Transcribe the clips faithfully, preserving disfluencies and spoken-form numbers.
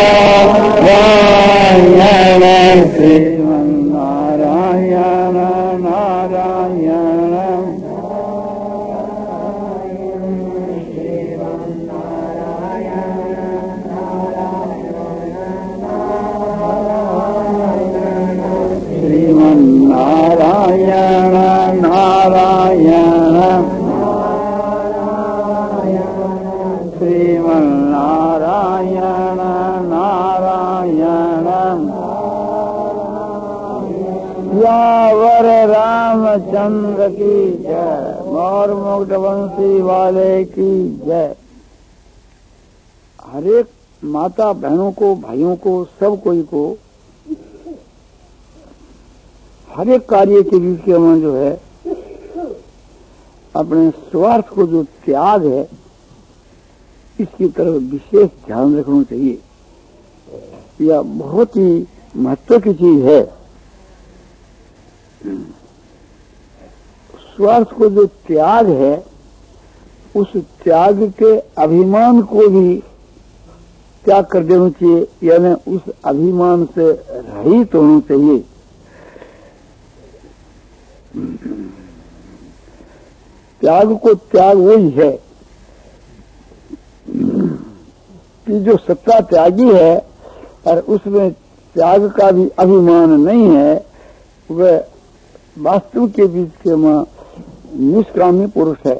श्रीमन्नारायण नारायण श्रीमन्नारायण नारायण श्रीमन्नारायण नारायण यावर रामचंद्र की जय, मोर मुकुट वंशी वाले की जय। हरेक माता बहनों को, भाइयों को, सब कोई को हरेक कार्य के बीच के में जो है अपने स्वार्थ को जो त्याग है इसकी तरफ विशेष ध्यान रखना चाहिए। यह बहुत ही महत्व की चीज है। स्वार्थ को जो त्याग है उस त्याग के अभिमान को भी त्याग कर देना चाहिए, यानी उस अभिमान से रहित होना चाहिए। त्याग को त्याग वही है कि जो सत्ता त्यागी है और उसमें त्याग का भी अभिमान नहीं है, वह वास्तव के बीच के मां निष्कामी पुरुष है।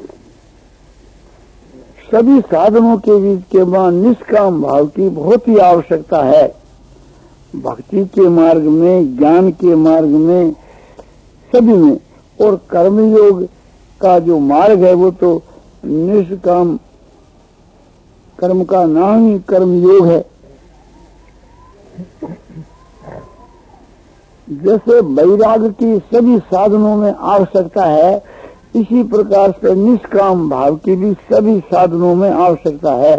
सभी साधनों के बीच के मां निष्काम भाव की बहुत ही आवश्यकता है। भक्ति के मार्ग में, ज्ञान के मार्ग में, सभी में। और कर्मयोग का जो मार्ग है वो तो निष्काम कर्म का नाम ही कर्मयोग है। जैसे वैराग्य की सभी साधनों में आवश्यकता है, इसी प्रकार से निष्काम भाव की भी सभी साधनों में आवश्यकता है।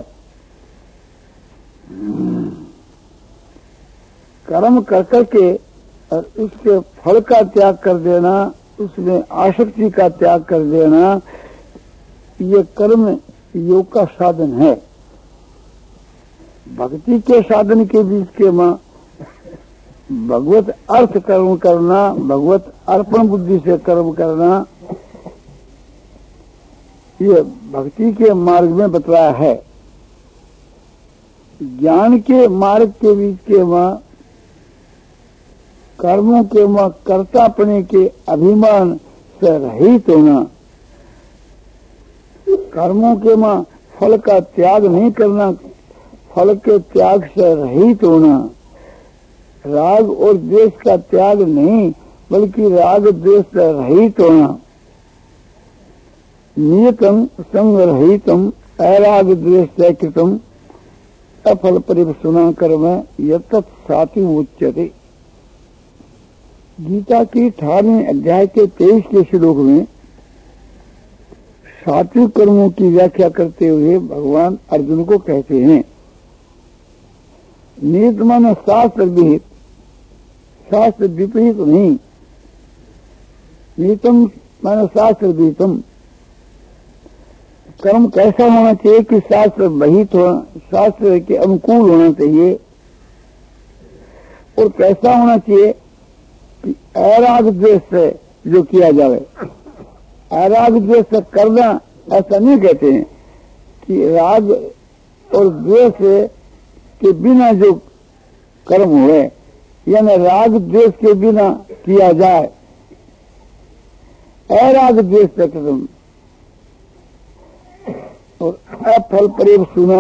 कर्म कर करके और उसके फल का त्याग कर देना, उसमें आसक्ति का त्याग कर देना, ये कर्म योग का साधन है। भक्ति के साधन के बीच के मां भगवत अर्थ कर्म करना, भगवत अर्पण बुद्धि से कर्म करना, ये भक्ति के मार्ग में बतलाया है। ज्ञान के मार्ग के बीच के मां कर्मों के मां कर्तापने के अभिमान से रहित होना, कर्मों के मां फल का त्याग नहीं करना, फल के त्याग से रहित होना, राग और द्वेष का त्याग नहीं बल्कि राग द्वेष से रहित होना, नियतम संग रहितम अराग द्वेष से कृतम अफल परिवसुना कर्म यत् सात्विक उच्यते। गीता की अठारहवें अध्याय के तेईस के श्लोक में सात्विक कर्मों की व्याख्या करते हुए भगवान अर्जुन को कहते हैं, नियत माने शास्त्र विहित, शास्त्र विपरीत नहीं। नियतम माने शास्त्र विहितम। कर्म कैसा होना चाहिए कि शास्त्र विहित हो, शास्त्र के अनुकूल होना चाहिए। और कैसा होना चाहिए कि अराग द्वेष से जो किया जाए। अराग द्वेष से करना ऐसा नहीं कहते हैं कि राग और द्वेष के बिना जो कर्म हुए, यानी राग द्वेष के बिना किया जाए, अराग द्वेष से कर्म। और अफल प्रेम सुना,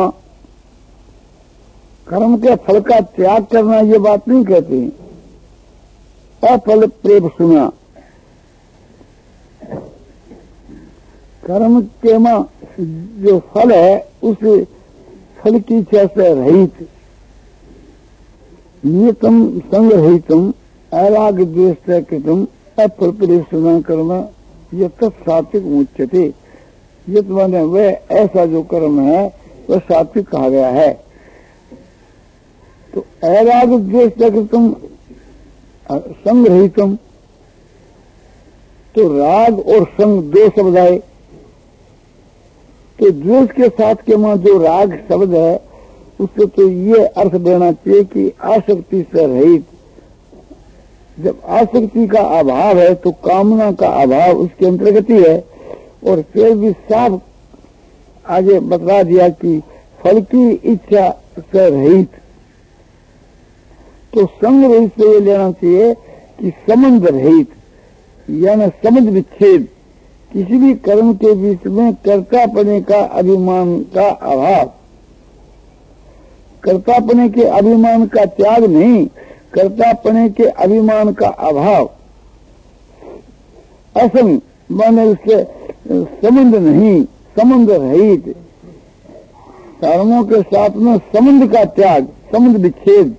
कर्म के फल का त्याग करना ये बात नहीं कहते हैं। अफल प्रेम सुना, कर्म के मां जो फल है उस फल की इच्छा से रहित, नियतम संग रहितम अराग द्वेष से कृतम अफल प्रेम सुना कर्म यत् सात्विक उच्यते। यत् माने वह ऐसा जो कर्म है वह सात्विक कहा गया है। तो अराग द्वेष से कृतम संग रहितम, तो राग और संग दो शब्द आए। तो द्वेष के साथ के मां जो राग शब्द है उससे तो ये अर्थ देना चाहिए कि आसक्ति से रहित। जब आसक्ति का अभाव है तो कामना का अभाव उसके अंतर्गत ही है। और फिर भी साफ आगे बता दिया कि फल की इच्छा से रहित। तो संग रहित से ये लेना चाहिए कि संबंध रहित, यानी संबंध विच्छेद, किसी भी कर्म के बीच में कर्तापने का अभिमान का अभाव। कर्तापने के अभिमान का त्याग नहीं, कर्तापने के अभिमान का अभाव। असंग माने उससे संबंध नहीं, संबंध रहित, कर्मों के साथ में संबंध का त्याग, संबंध विच्छेद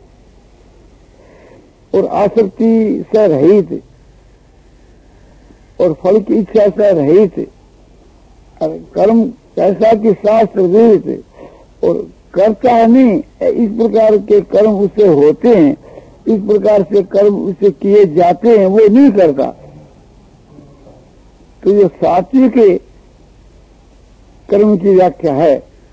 और आसक्ति से रहित और फल की इच्छा से रहित, कर्म ऐसा कि शास्त्र विहित और करता है नहीं, इस प्रकार के कर्म उससे होते हैं, इस प्रकार से कर्म उससे किए जाते हैं, वो नहीं करता। तो ये सात्विक कर्म की व्याख्या है,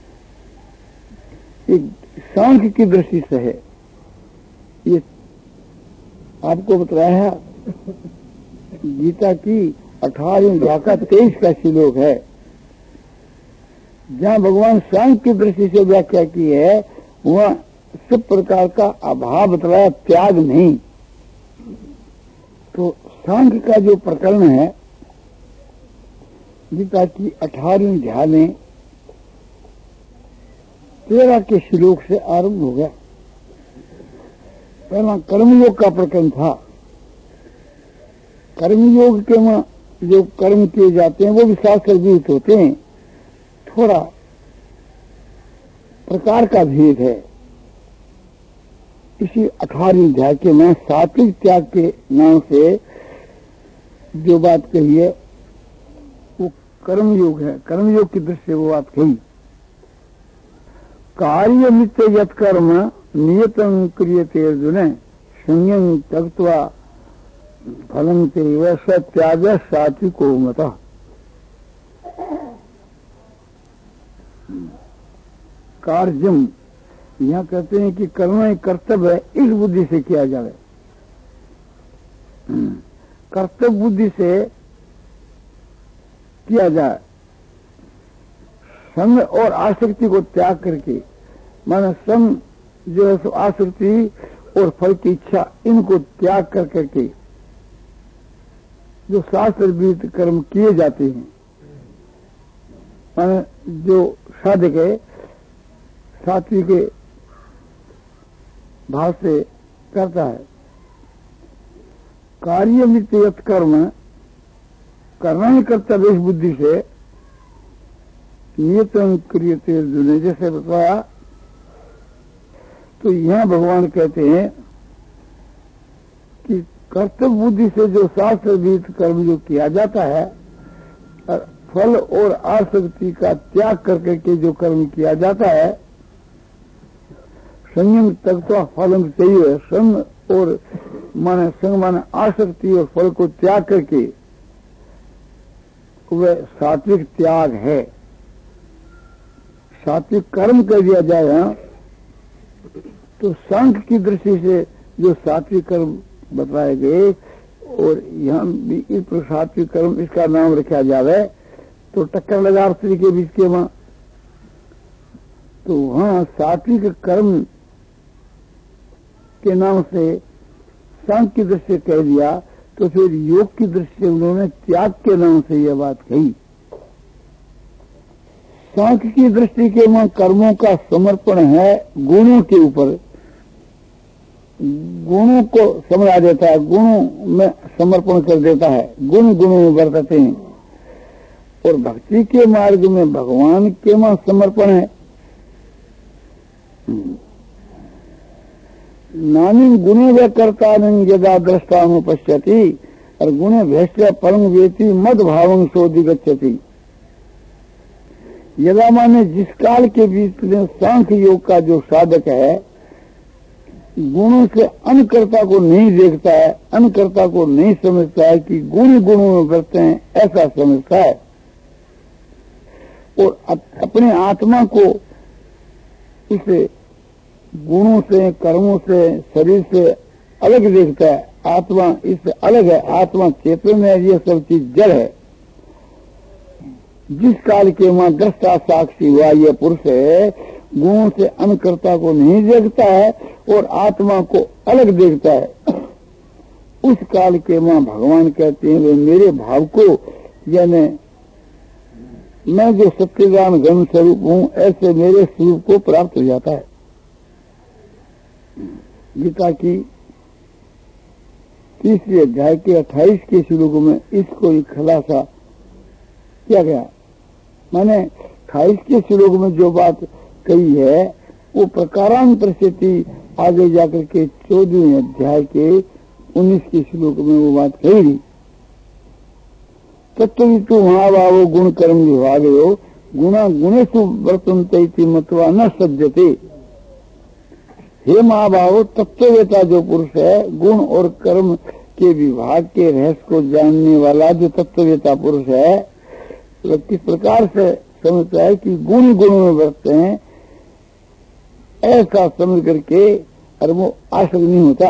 ये सांख्य की दृष्टि से है। ये आपको बताया है गीता की अठारहवीं अध्याय का तेईस का श्लोक है, जहाँ भगवान सांख्य की दृष्टि से व्याख्या की है, वहाँ सब प्रकार का अभाव बतलाया, त्याग नहीं। तो सांख्य का जो प्रकरण है गीता की अठारहवीं अध्याय में तेरह के श्लोक से आरंभ हो गया। पहला कर्मयोग का प्रकरण था। कर्मयोग के में जो कर्म किए जाते हैं वो भी शास्त्र विहित होते हैं, थोड़ा प्रकार का भेद है। इसी अठारहवीं अध्याय के में सात्विक त्याग के नाम से जो बात कही है वो कर्मयोग है। कर्मयोग की दृष्टि से वो बात कही, कार्य नित्य यत कर्म नियतं क्रियते अर्जुन संयम त्यक्त्वा फलं तेव स त्याग सात्विको मतः। कार्यम यहाँ कहते हैं कि कर्म एक कर्तव्य है, इस बुद्धि से किया जाए। कर्तव्य बुद्धि से किया जाए, संग और आसक्ति को त्याग करके, माने संग जो है सो आसक्ति और फल की इच्छा, इनको त्याग कर करके जो शास्त्र विहित कर्म किए जाते हैं, माने जो साधक है सात्विक के भाव से करता है। कार्य नित्य यत कर्म, करना ही कर्तव्य इस बुद्धि से नियतं क्रियते अर्जुन, जैसे बताया। तो यहाँ भगवान कहते हैं कि कर्तव्य बुद्धि से जो शास्त्र विहित कर्म जो किया जाता है, और फल और आसक्ति का त्याग करके के जो कर्म किया जाता है, संयम त्यक्त्वा फलं चाहिए, संग और माने संग माने आसक्ति और फल को त्याग करके वह सात्विक त्याग है। सात्विक कर्म कर दिया जाए। हाँ, तो सांख्य की दृष्टि से जो सात्विक कर्म बताए गए, और यहाँ भी इस पर सात्विक कर्म इसका नाम रखा जावे तो टक्कर लगा स्त्री के बीच के वहां। तो वहां सात्विक कर्म के नाम से सांख्य की दृष्टि से कह दिया, तो फिर योग की दृष्टि से उन्होंने त्याग के नाम से यह बात कही। सांख्य की दृष्टि के में कर्मों का समर्पण है गुणों के ऊपर, गुणों को समझा देता है, गुणों में समर्पण कर देता है, गुण गुणों में बरतते हैं। और भक्ति के मार्ग में भगवान के में समर्पण है। नानी गुणे व कर्ता यदा दृष्टानुपश्यति और गुणे भैष्य परम वेति मद भावं सोधिगच्छति। यदा माने जिस काल के बीच में सांख्य योग का जो साधक है गुणों से अनकर्ता को नहीं देखता है, अनकर्ता को नहीं समझता है कि गुण गुणों में बरते हैं, ऐसा समझता है, और अपने आत्मा को इस गुणों से, कर्मों से, शरीर से अलग देखता है। आत्मा इससे अलग है, आत्मा चेतन है, ये सब चीज जड़ है। जिस काल के वहां दृष्टा साक्षी हुआ ये पुरुष है, गुणों से अनकर्ता को नहीं देखता है और आत्मा को अलग देखता है। उस काल के वहां भगवान कहते हैं वे मेरे भाव को, यानी मैं जो सत्यज्ञान घन स्वरूप हूं ऐसे मेरे स्वरूप को प्राप्त हो जाता है। गीता की तीसरे अध्याय के अट्ठाईस के श्लोक में इसको ही खुलासा किया गया। माने अट्ठाईस के श्लोक में जो बात कही है वो प्रकारांतर से थी, आगे जाकर के चौदहवें अध्याय के उन्नीस के श्लोक में वो बात कही थी। तत्ववितु महाभावो गुण कर्म विभागो गुणा गुणेषु वर्तन्ते मत्वा न सज्जते। हे महाभाव, तत्ववेता जो पुरुष है, गुण और कर्म के विभाग के रहस्य को जानने वाला जो तत्ववेता पुरुष है, वह किस प्रकार से समझता है कि गुण गुणों में बरतते हैं, ऐसा समझ करके और वो आश्रय नहीं होता।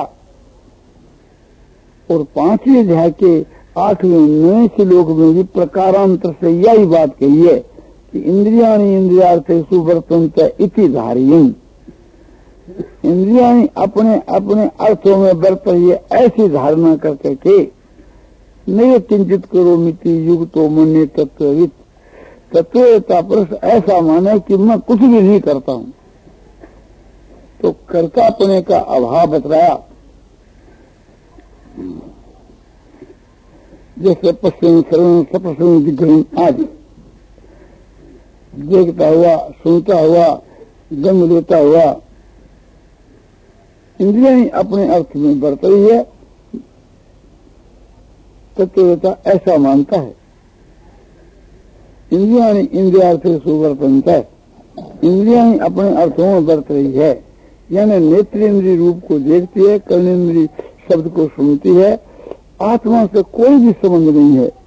और पांचवें अध्याय के आठवें नए श्लोक में भी प्रकारांतर से यही बात कही है कि इंद्रियाणि इंद्रियार्थेषु वर्तन्ते इति धारयन्। इंद्रियाणि अपने अपने अर्थों में बरत रही है, ऐसी धारणा कर करके नए किंचित करो मिति युक्तो मन्ये तत्ववित्। तत्ववेता पुरुष ऐसा माने कि मैं कुछ भी नहीं करता हूं, तो कर्तापने का अभाव बतलाया। जैसे पश्चिम शरण सपश्चिम दिग्ग्रहण आदि देखता हुआ, सुनता हुआ, गंध लेता हुआ, इंद्रियां अपने अर्थ में बरत रही है, तत्ववेता ऐसा मानता है। इंद्रियां इंद्रियार्थेषु वर्तन्ते, इंद्रियां अपने अर्थों में बरत रही है, यानी नेत्रेंद्रिय रूप को देखती है, कर्णेंद्रिय शब्द को सुनती है, आत्मा से कोई भी संबंध नहीं है।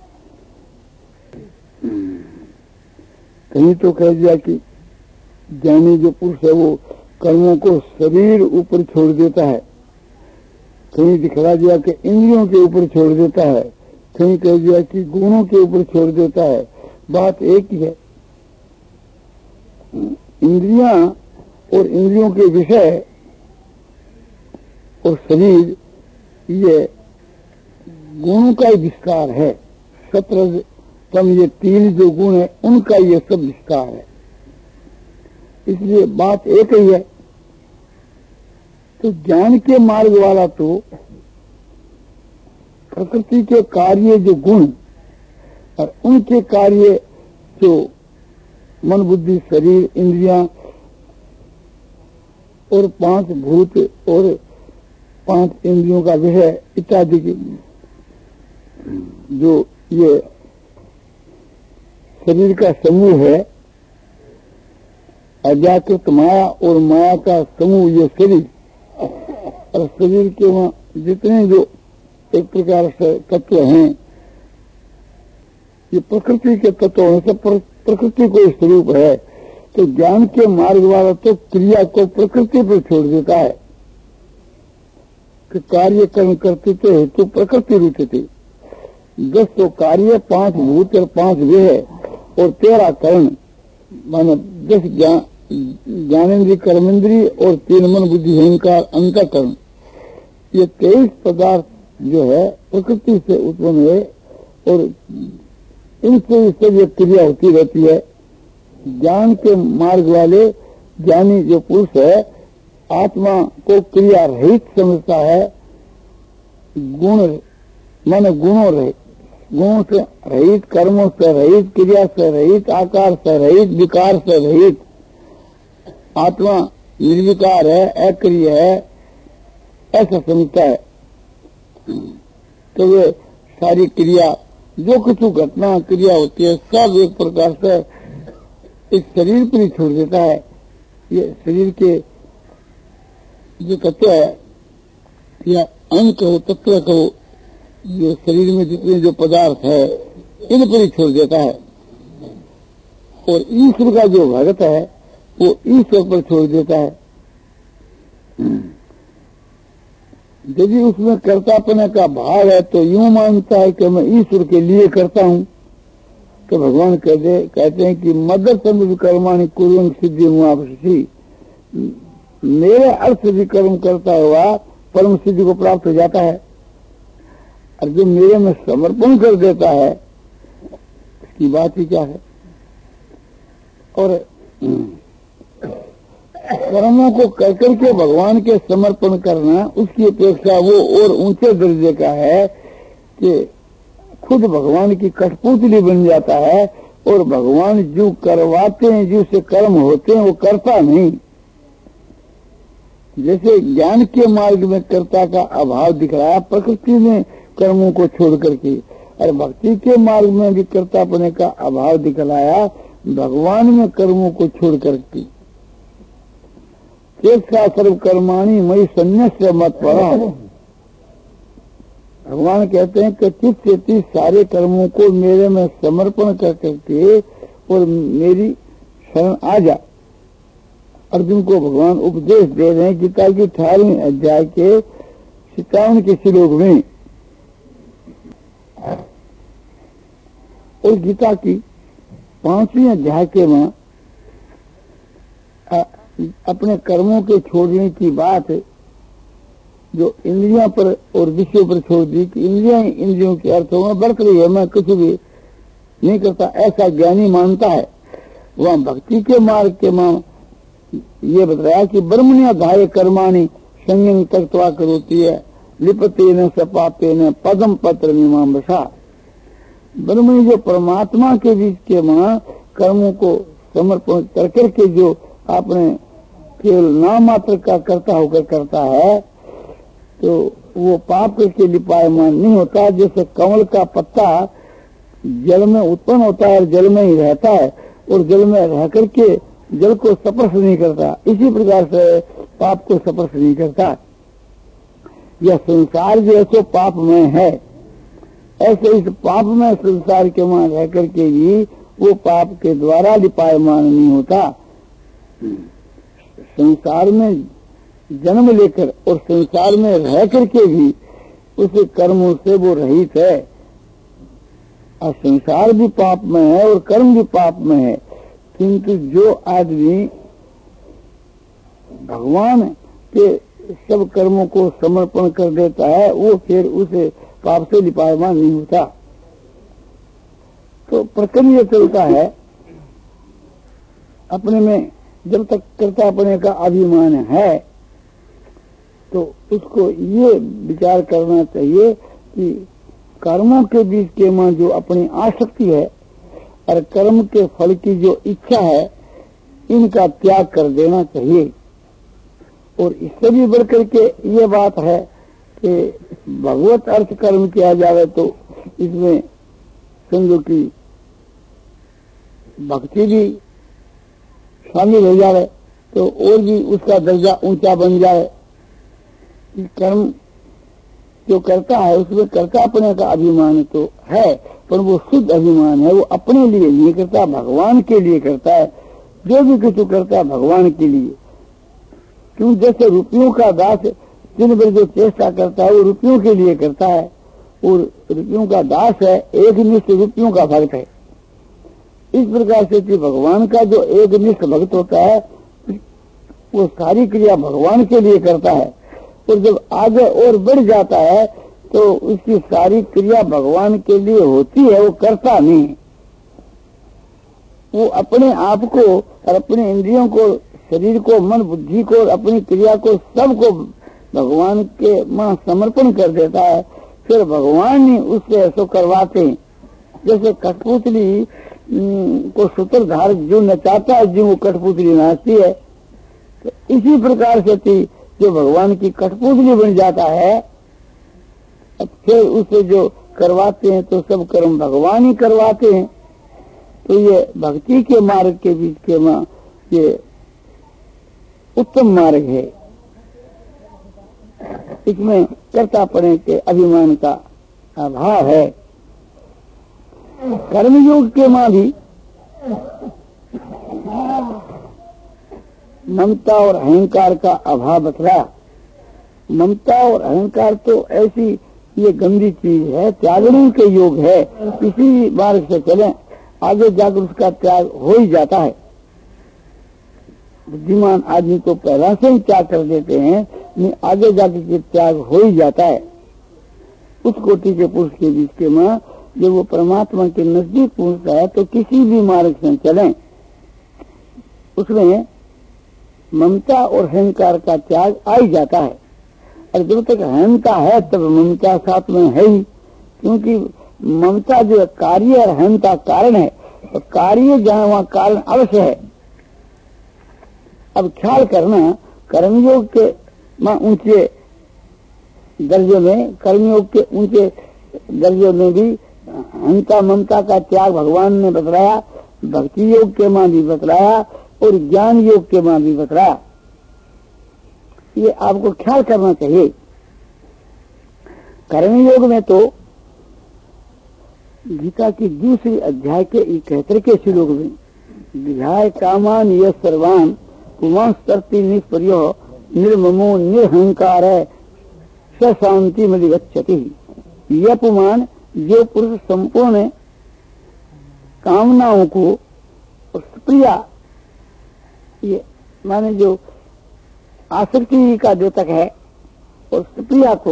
कहीं तो कह दिया कि ज्ञानी जो पुरुष है वो कर्मों को शरीर ऊपर छोड़ देता है, कहीं दिखला दिया कि इंद्रियों के ऊपर छोड़ देता है, कहीं कह दिया कि गुणों के ऊपर छोड़ देता है। बात एक ही है, इंद्रियां और इंद्रियों के विषय और शरीर ये गुणों का ही विस्तार है। सत्रह तम ये तीन जो गुण है उनका ये सब विस्तार है, इसलिए बात एक ही है। तो ज्ञान के मार्ग वाला तो प्रकृति के कार्य जो गुण और उनके कार्य जो मन बुद्धि शरीर इंद्रियां और पांच भूत और पांच इंद्रियों का विषय इत्यादि की जो ये शरीर का समूह है, अजाकृत माया और माया का समूह ये शरीर, और शरीर के वहां जितने जो एक प्रकार से तत्व हैं ये प्रकृति के तत्व हैं, सब प्रकृति को स्वरूप है। तो ज्ञान के मार्ग वाला तो क्रिया को प्रकृति पर छोड़ देता है कि कार्य कर्म करते थे हेतु प्रकृति रूप थी। दस तो कार्य, पांच भूत और पांच देह और तेरह कर्ण, माने दस ज्ञान ज्ञानेन्द्रीय कर्मेंद्रीय और तीन मन बुद्धि अहंकार अंतःकरण, ये तेईस पदार्थ जो है प्रकृति से उत्पन्न हुए और इनसे सब ये क्रिया होती रहती है। ज्ञान के मार्ग वाले ज्ञानी जो पुरुष है आत्मा को क्रिया रहित समझता है, गुण माने गुणों रहित, गुणों से रहित, कर्मों से रहित, क्रिया से रहित, आकार से रहित, विकार से रहित। आत्मा निर्विकार है, अक्रिय है, ऐसा समझता है। तो वे सारी क्रिया जो कुछ घटना क्रिया होती है सब एक प्रकार से इस शरीर पर ही छोड़ देता है। ये शरीर के जो तत्व है या अंग कहो, तत्व कहो, जो शरीर में जितने जो पदार्थ है इन पर ही छोड़ देता है। और ईश्वर का जो भगत है वो ईश्वर पर छोड़ देता है। यदि उसमें कर्तापने का भाव है तो यूं मानता है कि मैं ईश्वर के लिए करता हूं, तो भगवान कहते कहते हैं कि मदर्थम विकर्माणि कुर्वन् सिद्धि मुआपसी, मेरे अर्थ विकर्म करता हुआ परम सिद्धि को प्राप्त हो जाता है। और जो मेरे में समर्पण कर देता है उसकी बात ही क्या है। और कर्मों को कर करके भगवान के समर्पण करना, उसकी अपेक्षा वो और ऊंचे दर्जे का है कि खुद भगवान की कठपुतली बन जाता है और भगवान जो करवाते हैं, जो से कर्म होते हैं, वो करता नहीं। जैसे ज्ञान के मार्ग में कर्ता का अभाव दिख रहा है प्रकृति में कर्मों को छोड़ करके, और भक्ति के मार्ग में भी कर्तापने का अभाव दिखलाया भगवान में कर्मों को छोड़ करके। चेष्टा सर्व कर्माणी मई संन्यास्य मत पड़ा, भगवान कहते हैं कि चित्त से सारे कर्मों को मेरे में समर्पण कर करके और मेरी शरण आ जा। अर्जुन को भगवान उपदेश दे रहे हैं गीता की अठारहवीं अध्याय के सत्तावन के श्लोक में। और गीता की पांचवी अध्याय के में अपने कर्मों के छोड़ने की बात जो इंद्रियों पर और विषयों पर छोड़ दी कि इंद्रियां इंद्रियों के अर्थों में बरत रही है, मैं कुछ भी नहीं करता, ऐसा ज्ञानी मानता है। वहां भक्ति के मार्ग के मां ये बताया कि ब्रह्मण्य धाय कर्माणी संयम तत्वा करोती है लिपते न सपाते न पदम पत्र मीमांसा। ब्रह्मण्य जो परमात्मा के बीच के मां कर्मों को समर्पण कर करके जो आपने केवल नाम मात्र का कर्ता होकर करता है, तो वो पाप के लिपायमान नहीं होता। जैसे कमल का पत्ता जल में उत्पन्न होता है और जल में ही रहता है और जल में रह करके जल को स्पर्श नहीं करता, इसी प्रकार से पाप को स्पर्श नहीं करता। यह संसार जो ऐसे पाप में है, ऐसे इस पाप में संसार के वहां रह करके भी वो पाप के द्वारा लिपायमान नहीं होता। संसार में जन्म लेकर और संसार में रह करके भी उस कर्मों से वो रहित है। और संसार भी पाप में है और कर्म भी पाप में है, किंतु जो आदमी भगवान के सब कर्मों को समर्पण कर देता है वो फिर उसे पाप से लिपायमान नहीं होता। तो प्रक्रम ये चलता है अपने में, जब तक कर्ता अपने का अभिमान है तो उसको ये विचार करना चाहिए कि कर्मों के बीच के में जो अपनी आसक्ति है और कर्म के फल की जो इच्छा है, इनका त्याग कर देना चाहिए। और इससे भी बढ़कर के ये बात है कि भगवत अर्थ कर्म किया जाए तो इसमें समझो कि भक्ति भी शामिल हो जाए तो और भी उसका दर्जा ऊंचा बन जाए। कि कर्म जो करता है उसमें कर्ता अपने का अभिमान तो है, पर वो शुद्ध अभिमान है, वो अपने लिए नहीं करता, भगवान के लिए करता है। जो भी कुछ करता है भगवान के लिए। क्यों, जैसे रुपयों का दास दिन भर जो चेष्टा करता है वो रुपयों के लिए करता है, और रुपयों का दास है, एक निष्ठ रुपयों का भक्त है। इस प्रकार से कि भगवान का जो एक निष्ठ भक्त होता है वो सारी क्रिया भगवान के लिए करता है, और जब आगे और बढ़ जाता है तो उसकी सारी क्रिया भगवान के लिए होती है, वो करता नहीं। वो अपने आप को और अपने इंद्रियों को, शरीर को, मन बुद्धि को, अपनी क्रिया को, सबको भगवान के मां समर्पण कर देता है। फिर भगवान ही उससे ऐसा करवाते हैं। जैसे कठपुतली को सूत्रधार जो नचाता है, जो वो कठपुतली नाचती है, तो इसी प्रकार से थी जो भगवान की कठपुतली बन जाता है। फिर उसे जो करवाते हैं तो सब कर्म भगवान ही करवाते हैं। तो ये भक्ति के मार्ग के बीच के मां ये उत्तम मार्ग है। इसमें कर्तापने के अभिमान का अभाव है। कर्मयोग के मां भी ममता और अहंकार का अभाव बतलाया। ममता और अहंकार तो ऐसी ये गंदी चीज है, त्यागने के योग है। किसी मार्ग से चलें आगे जाकर उसका त्याग हो ही जाता है। बुद्धिमान आदमी तो पहला से ही त्याग कर देते हैं, नहीं आगे जाकर के त्याग हो ही जाता है। उस कोटि के पुरुष के बीच के मां जब वो परमात्मा के नजदीक पहुंचता है तो किसी भी मार्ग से चलें उसमें ममता और अहंकार का त्याग आ ही जाता है। और जब तक अहंता है तब ममता साथ में है ही, क्योंकि ममता जो कार्य और अहंता कारण है, और कार्य जहां वहां कारण अवश्य है। अब ख्याल करना, कर्मयोग के ऊंचे दर्जे में, कर्मयोग के ऊंचे दर्जे में भी अहंता ममता का त्याग भगवान ने बतलाया, भक्ति योग के मां भी बतलाया और ज्ञान योग के मां भी बतलाया। ये आपको ख्याल करना चाहिए। कर्मयोग में तो गीता की दूसरी अध्याय के इकहत्तर के श्लोक में विहाय कामान यह सर्वान पुमांस तरती निष्पर्यो निर्ममो निरहंकार स शांति मधिगच्छति। यह पुमान जो पुरुष संपूर्ण कामनाओं को और प्रिया, ये माने जो आसक्ति का द्योतक है, और प्रिया को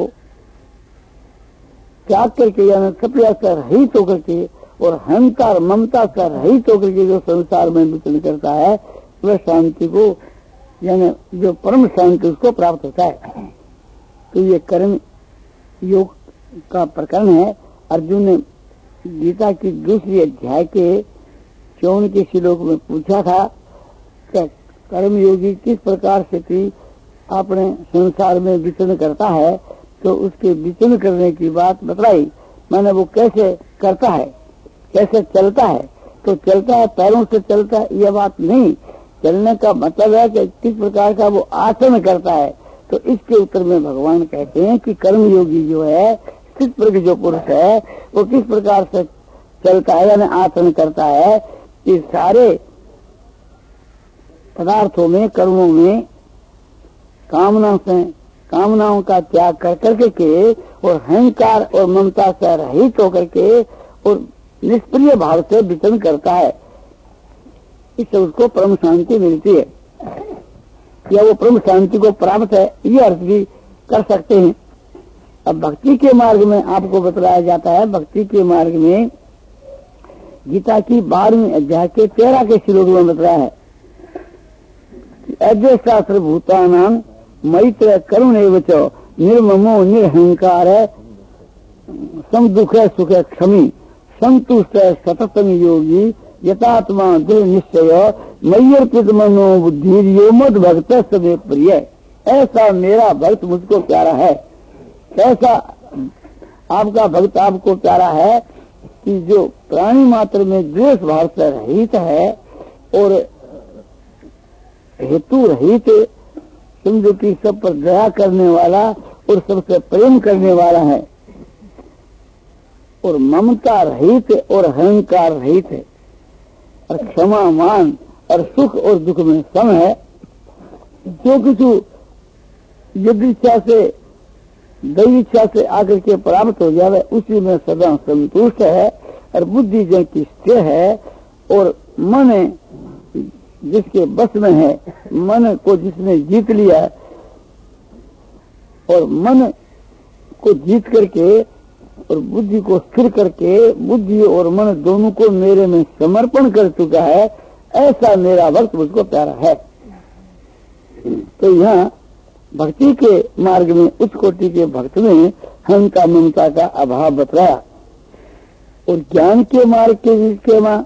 त्याग करके यानी सप्रिया से रहित होकर के और अहंकार ममता से रहित होकर के जो संसार में विचरण करता है वह शांति को यानी जो परम शांति उसको प्राप्त होता है। तो ये कर्म योग का प्रकरण है। अर्जुन ने गीता की दूसरी अध्याय के चौवन के श्लोक में पूछा था कि कर्मयोगी किस प्रकार से कि अपने संसार में विचरण करता है, तो उसके विचरण करने की बात बतलाई। मैंने वो कैसे करता है, कैसे चलता है, तो चलता है पैरों से चलता है यह बात नहीं। चलने का मतलब है कि किस प्रकार का वो आचरण करता है। तो इसके उत्तर में भगवान कहते हैं कि कर्मयोगी जो है, स्थित प्रज्ञ जो पुरुष है, वो किस प्रकार से चलता है यानी आचरण करता है। इस सारे पदार्थों में, कर्मों में कामना से कामनाओं का त्याग कर करके के और अहंकार और ममता से रहित होकर के और निष्प्रिय भाव से विचरण करता है, इससे उसको परम शांति मिलती है या वो परम शांति को प्राप्त है, ये अर्थ भी कर सकते हैं। अब भक्ति के मार्ग में आपको बतलाया जाता है। भक्ति के मार्ग में गीता की बारहवीं अध्याय के तेरह के श्लोक में बतलाया है, अद्वैत शास्त्र भूतानां मैत्र करुण एव च निर्ममो निरहंकार समदुख सुख क्षमी संतुष्ट सततम योगी यतात्मा दृढ़ निश्चय मय्यर्पित मनो बुद्धि यो मद भक्त समे प्रिय। ऐसा मेरा भक्त मुझको प्यारा है। ऐसा आपका भक्त आपको प्यारा है कि जो प्राणी मात्र में द्वेष भाव से रहित है और हेतु रहित, समझो कि सब पर दया करने वाला और सबसे प्रेम करने वाला है, और ममता रहित और अहंकार रहित है, और क्षमा मान और सुख और दुख में सम है। जो किसी युद्ध इच्छा से दैव इच्छा से आकर के प्राप्त हो जाए उसी में सदा संतुष्ट है, और बुद्धि जन की स्थिर है, और मन जिसके बस में है, मन को जिसने जीत लिया और मन को जीत करके और बुद्धि को स्थिर करके बुद्धि और मन दोनों को मेरे में समर्पण कर चुका है, ऐसा मेरा भक्त मुझको प्यारा है। तो यहाँ भक्ति के मार्ग में उच्च कोटि के भक्त में अहंकार ममता का अभाव बतलाया, और ज्ञान के मार्ग के बीच के मां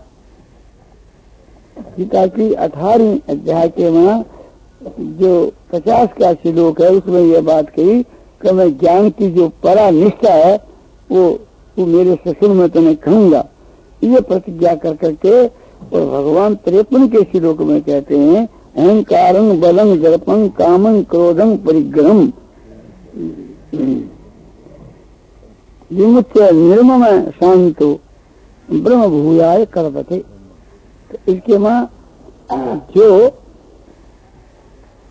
गीता की अठारहवीं अध्याय के मां जो पचास का श्लोक है उसमें यह बात कही कि मैं ज्ञान की जो परा निष्ठा है वो तू मेरे से सुन, मैं तुम्हें कहूंगा, ये प्रतिज्ञा कर करके। और भगवान तिरपन के श्लोक में कहते हैं अहंकारं बलं दर्पं कामं क्रोधं परिग्रहं विमुच्य निर्मम शांतो ब्रह्म भूयाय करपते। तो इसके मां जो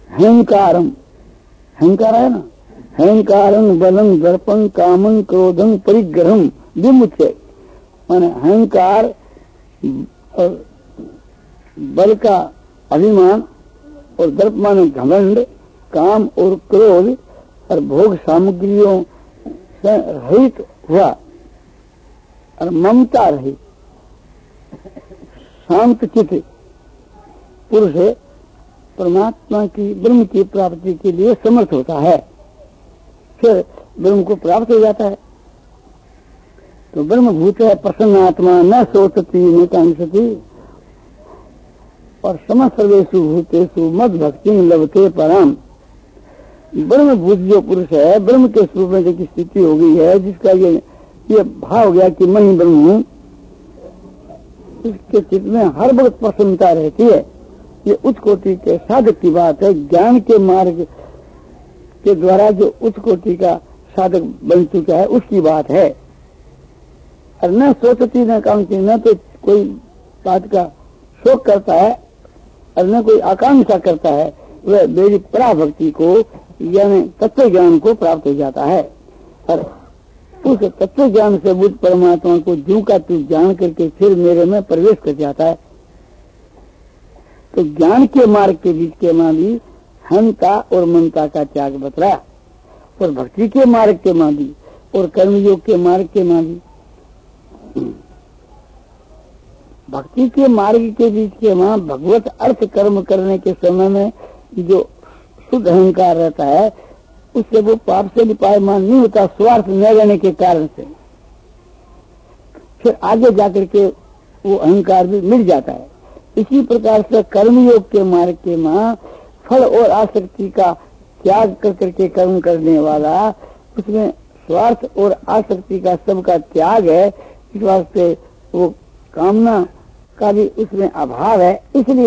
अहंकारम, अहंकार है ना, अहंकारं बलं दर्पं कामं क्रोधं परिग्रहं विमुच्य, माने अहंकार और बल का अभिमान और दर्प माने घमंड, काम और क्रोध और भोग सामग्रियों से रहित हुआ और ममता रहित शांत चित्त पुरुष परमात्मा की ब्रह्म की प्राप्ति के लिए समर्थ होता है, फिर ब्रह्म को प्राप्त हो जाता है। तो ब्रह्म भूत है प्रसन्न आत्मा, न सोचती न कांक्षती, और समस्त सर्वेषु भूतेषु मद भक्ति लभते पराम। ब्रह्म भूत जो पुरुष है, ब्रह्म के स्वरूप में जो स्थिति हो गई है, जिसका ये ये भाव हो गया कि मैं ही ब्रह्म हूँ, इसके चित्त में हर वक्त प्रसन्नता रहती है। ये उच्च कोटि के साधक की बात है। ज्ञान के मार्ग के द्वारा जो उच्च कोटि का साधक बन चुका है उसकी बात है। और न सोचती न कांक्षती, न तो कोई बात का शोक करता है और न कोई आकांक्षा करता है, वह मेरी पराभक्ति को यानी तत्व ज्ञान को प्राप्त हो जाता है। और उस तत्व ज्ञान से बुद्ध परमात्मा को ज्यों का तू जान करके फिर मेरे में प्रवेश कर जाता है। तो ज्ञान के मार्ग के बीच के मादी हंता और ममता का त्याग बतलाया, और भक्ति के मार्ग के मादी और कर्मयोग के मार्ग के मादी। भक्ति के मार्ग के बीच के वहां भगवत अर्थ कर्म करने के समय में जो शुद्ध अहंकार रहता है, उससे वो पाप से लिपायमान नहीं होता, स्वार्थ न रहने के कारण से। फिर आगे जाकर के वो अहंकार भी मिट जाता है। इसी प्रकार से कर्मयोग के मार्ग के मां फल और आसक्ति का त्याग कर करके कर्म करने वाला, उसमें स्वार्थ और आसक्ति का सबका त्याग है। इस वास्ते वो कामना का भी उसमें अभाव है, इसलिए